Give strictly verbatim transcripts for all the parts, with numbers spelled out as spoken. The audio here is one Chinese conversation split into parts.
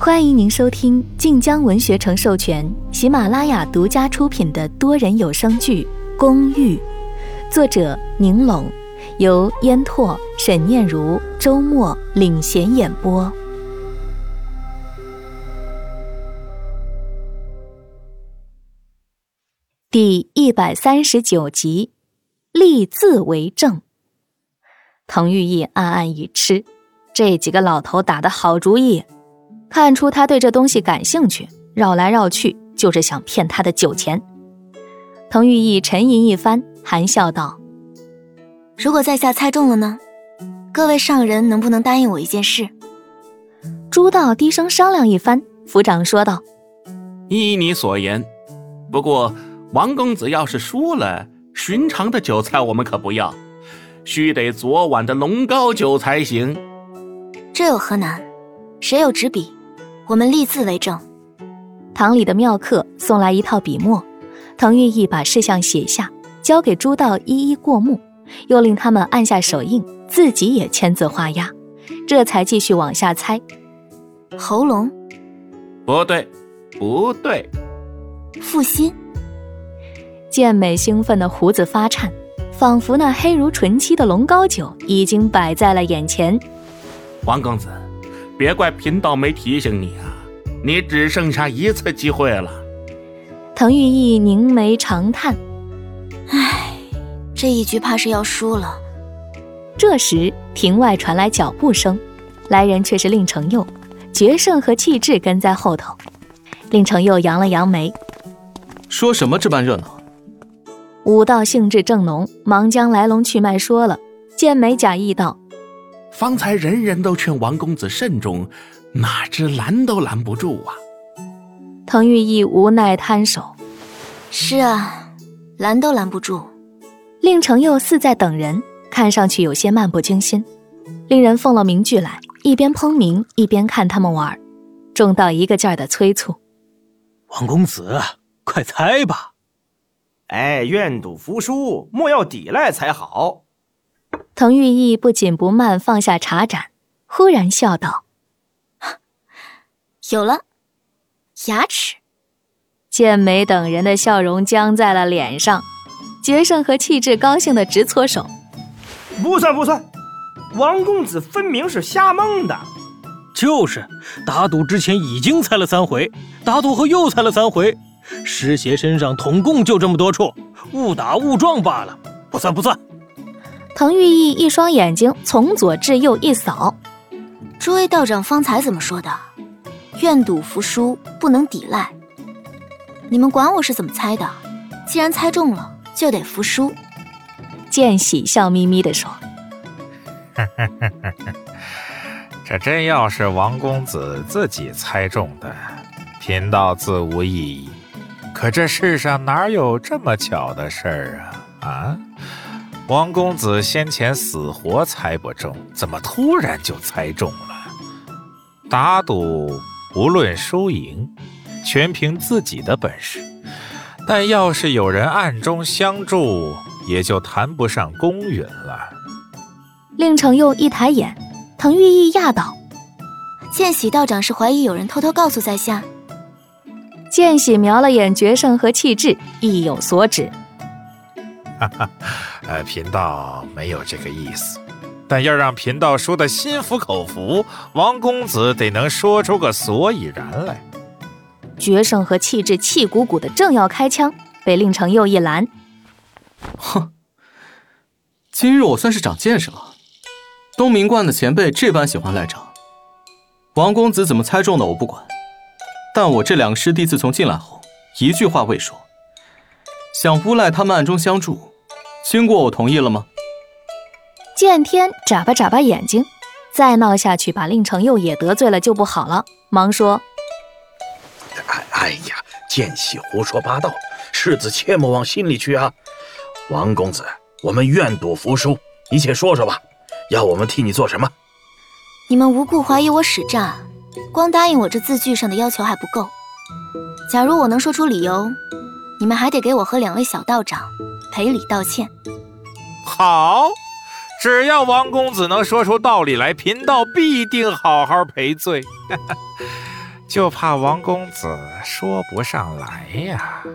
欢迎您收听晋江文学城授权、喜马拉雅独家出品的多人有声剧《公寓》，作者宁龙，由烟拓、沈念如、周末领衔演播。第一百三十九集，立字为证。滕玉义暗暗一吃，这几个老头打得好主意，看出他对这东西感兴趣，绕来绕去就是想骗他的酒钱。滕玉义沉吟一番，含笑道： 如果在下猜中了呢？各位上人能不能答应我一件事？ 朱道低声商量一番，府长说道： 依你所言，不过王公子要是输了，寻常的酒菜我们可不要，须得昨晚的龙膏酒才行。 这有何难？谁有纸笔，我们立字为证。 堂里的妙客送来一套笔墨，滕玉义把事项写下，交给朱道一一过目，又令他们按下手印，自己也签字画押，这才继续往下猜。 喉咙？ 不对，不对。 负心？ 健美兴奋的胡子发颤，仿佛那黑如纯漆的龙膏酒已经摆在了眼前。 王公子，别怪贫道没提醒你啊，你只剩下一次机会了。 滕玉义凝眉长叹， 唉，这一局怕是要输了。 这时庭外传来脚步声，来人却是令程佑，决胜和气质跟在后头。令程佑扬了扬眉， 说什么这般热闹？ 武道兴致正浓，忙将来龙去脉说了。剑眉假意道： 方才人人都劝王公子慎重，哪知拦都拦不住啊。 滕玉义无奈摊手， 是啊，拦都拦不住。 令程佑似在等人，看上去有些漫不经心。令人奉了名句来，一边烹茗一边看他们玩，众道一个劲儿的催促： 王公子，快猜吧！ 哎，愿赌服输，莫要抵赖才好。 滕玉义不紧不慢放下茶盏，忽然笑道： 有了，牙齿。 剑眉等人的笑容僵在了脸上，决胜和气质高兴的直搓手。 不算不算，王公子分明是瞎蒙的。 就是，打赌之前已经猜了三回，打赌后又猜了三回，尸邪身上统共就这么多处，误打误撞罢了，不算不算。 滕玉义一双眼睛从左至右一扫， 诸位道长方才怎么说的？愿赌服输，不能抵赖。你们管我是怎么猜的，既然猜中了，就得服输。 剑喜笑眯眯地说： 这真要是王公子自己猜中的，贫道自无异议。可这世上哪有这么巧的事儿啊？啊，王公子先前死活猜不中，怎么突然就猜中了？打赌无论输赢，全凭自己的本事，但要是有人暗中相助，也就谈不上公允了。 令程佑一抬眼，滕玉义讶道： 见喜道长是怀疑有人偷偷告诉在下？ 见喜瞄了眼决胜和气质，意有所指。 哈哈，呃，贫道没有这个意思，但要让贫道说的心服口服，王公子得能说出个所以然来。 决胜和气质气鼓鼓的正要开枪，被令程佑一拦。 哼，今日我算是长见识了，东明观的前辈这般喜欢赖账。王公子怎么猜中的我不管，但我这两个师弟自从进来后，一句话未说，想诬赖他们暗中相助，经过我同意了吗？ 剑天眨巴眨巴眼睛，再闹下去把令程佑也得罪了就不好了，忙说： 哎哎呀，见喜胡说八道，世子切莫往心里去啊。王公子，我们愿赌服输，你且说说吧，要我们替你做什么？ 你们无故怀疑我使诈，光答应我这字据上的要求还不够。假如我能说出理由，你们还得给我和两位小道长赔礼道歉。 好，只要王公子能说出道理来，贫道必定好好赔罪。 就怕王公子说不上来呀。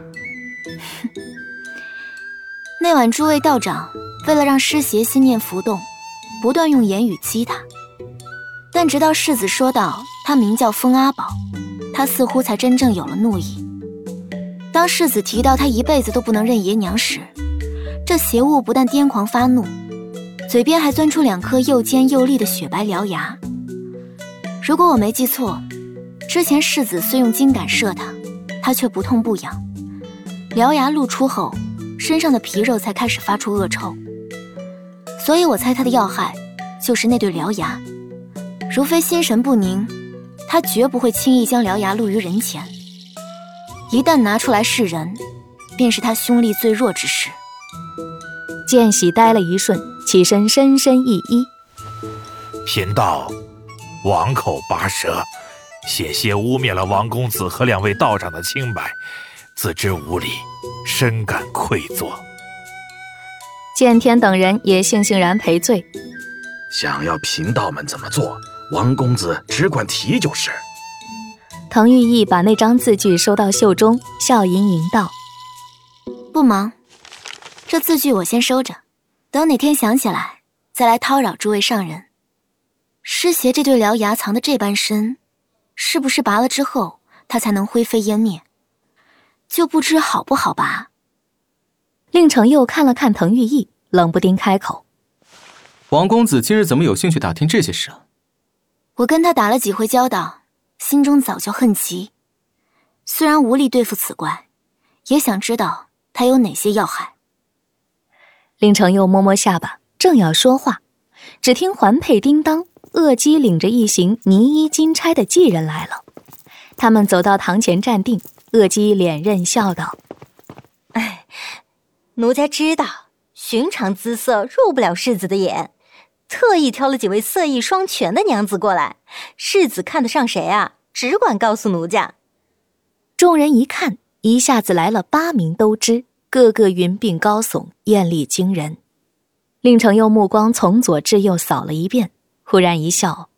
那晚诸位道长为了让师邪心念浮动，不断用言语激他，但直到世子说道他名叫风阿宝，他似乎才真正有了怒意。当世子提到他一辈子都不能认爷娘时，这邪物不但癫狂发怒，嘴边还钻出两颗又尖又利的雪白獠牙。如果我没记错，之前世子虽用金杆射他，他却不痛不痒，獠牙露出后，身上的皮肉才开始发出恶臭。所以我猜他的要害就是那对獠牙，如非心神不宁，他绝不会轻易将獠牙露于人前。一旦拿出来示人，便是他凶力最弱之时。 见喜呆了一瞬，起身深深一揖： 贫道王口拔舌，险些污蔑了王公子和两位道长的清白，自知无礼，深感愧疚。 剑天等人也悻悻然赔罪。 想要贫道们怎么做，王公子只管提就是。 滕玉义把那张字据收到袖中，笑盈盈道： 不忙，这字据我先收着，等哪天想起来再来叨扰诸位上人。师邪这对獠牙藏得这般深，是不是拔了之后他才能灰飞烟灭，就不知好不好拔。 令程又看了看滕玉义，冷不丁开口： 王公子今日怎么有兴趣打听这些事啊？ 我跟他打了几回交道，心中早就恨极，虽然无力对付此怪，也想知道他有哪些要害。 令程又摸摸下巴，正要说话，只听环佩叮当，恶姬领着一行泥衣金钗的妓人来了。他们走到堂前站定，恶姬脸刃笑道： 哎，奴家知道寻常姿色入不了世子的眼，特意挑了几位色艺双全的娘子过来，世子看得上谁啊，只管告诉奴家。 众人一看，一下子来了八名都知，个个云鬓高耸，艳丽惊人。令程又目光从左至右扫了一遍，忽然一笑：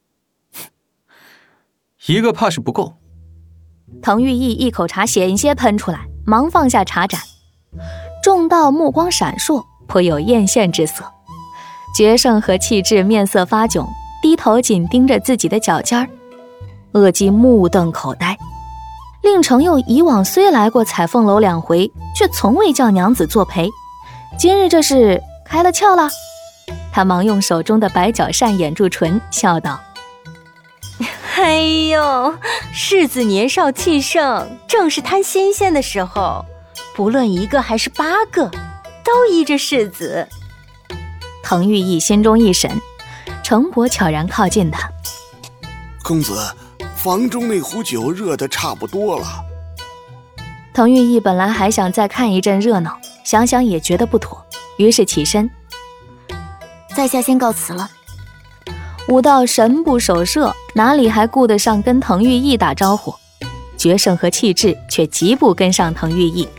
一个怕是不够。 滕玉义一口茶险些喷出来，忙放下茶盏。众道目光闪烁，颇有艳羡之色。决胜和气质面色发窘，低头紧盯着自己的脚尖儿。恶姬目瞪口呆。令程又以往虽来过彩凤楼两回，却从未叫娘子作陪，今日这是开了窍了。他忙用手中的白角扇掩住唇，笑道： 哎呦，世子年少气盛，正是贪新鲜的时候，不论一个还是八个，都依着世子。 滕玉义心中一审，程伯悄然靠近他： 公子，房中那壶酒热得差不多了。 滕玉义本来还想再看一阵热闹，想想也觉得不妥，于是起身： 在下先告辞了。 武道神不守舍，哪里还顾得上跟滕玉义打招呼？决胜和气质却急步跟上滕玉义。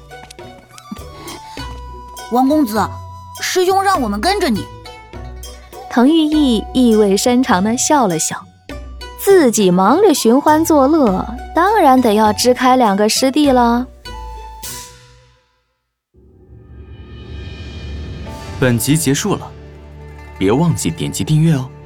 王公子，师兄让我们跟着你。 滕玉义意味深长地笑了笑，自己忙着寻欢作乐，当然得要支开两个师弟了。 本集结束了，别忘记点击订阅哦。